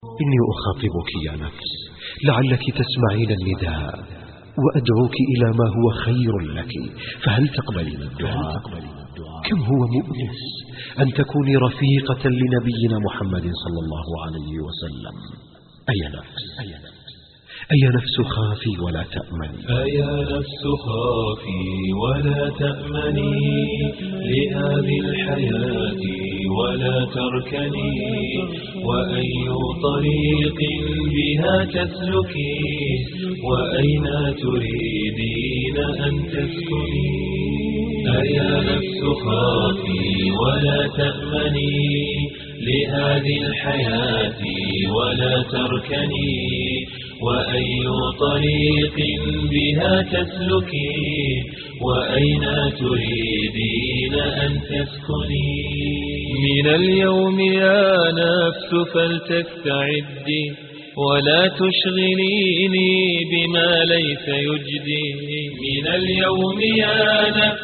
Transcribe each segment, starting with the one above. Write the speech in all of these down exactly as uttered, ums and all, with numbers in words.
إني أخاطبك يا نفس لعلك تسمعين النداء وأدعوك إلى ما هو خير لك، فهل تقبلين الدعاء؟ كم هو مؤنس أن تكوني رفيقة لنبينا محمد صلى الله عليه وسلم. أي نفس أي نفس خافي ولا تأمني، أيا نفس خافي ولا تأمني لهذه الحياة ولا تركني، وأي طريق بها تسلكي وأين تريدين أن تسكني. أيا نفس خافي ولا تأمني لهذه الحياة ولا تركني، وأي طريق بها تسلكي وأين تريدين أن تسكني. من اليوم يا نفس فلتستعدي ولا تشغليني بما ليس يجدي. من اليوم يا نفس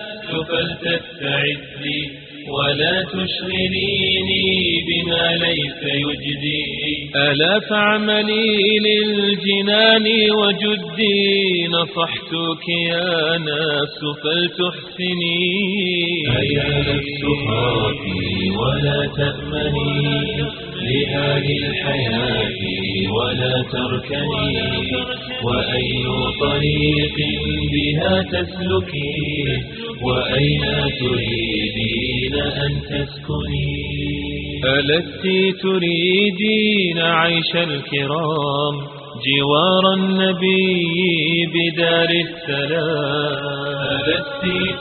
فلتستعدي ولا تشغليني بما ليس يجدي. ألا فاعملي للجنان وجدي، نصحتك يا نفس فلتحسني. أيا نفس خافي ولا تأمني لهذه الحياة ولا تركني، وأي طريق بها تسلكي وأين تريدين أن تسكني. ألست تريدين عيش الكرام جوار النبي بدار السلام. ألست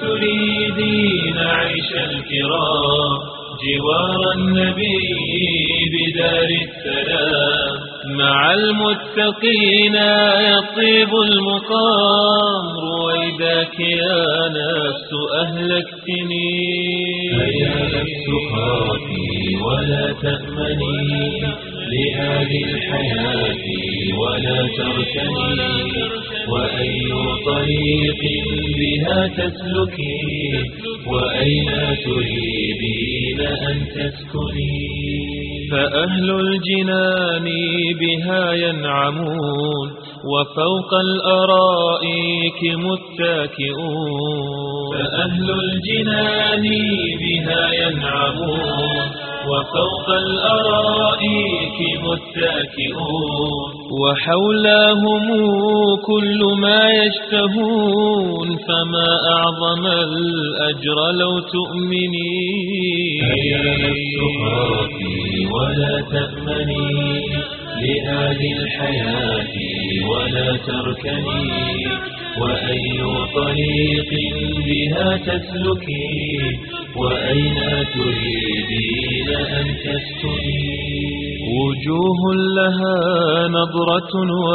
تريدين عيش الكرام جوار النبي بدار السلام، مع المتقين يطيب المقام. رويداك يا نفس أهلكتني. أيا نفس خافي ولا تأمني لهذه الحياة ولا تركني، وأي طريق بها تسلكي وأين تريدين أن تسكني. فأهل الجنان بها ينعمون وفوق الأرائك متكئون. فأهل الجنان بها ينعمون وفوق الأرائك متكئون، وحولهم كل ما يشتهون، فما أعظم الأجر لو تؤمني. أيا نفس خافي ولا تأمني لهذه الحياة ولا تركني، وأي طريق بها تسلكي وأين تريدين أن تسكني. وجوه لها نظرة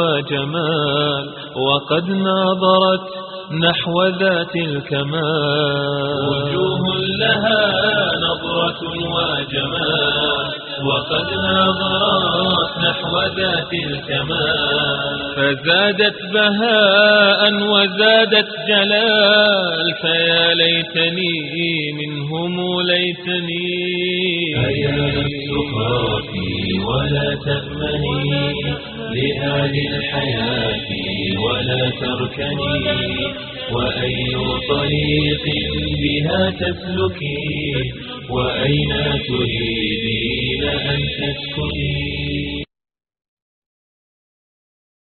وجمال وقد ناظرت نحو ذات الكمال. وجوه لها نظرة وجمال وقد ناظرت نحو ذات الكمال، فزادت بهاء وزادت جلال، فيا ليتني منهم ليتني. أيا نفس خافي ولا تأمني لهذه الحياة ولا تركني، وأي طريق بها تسلكي وأين تريدين أن تسكني.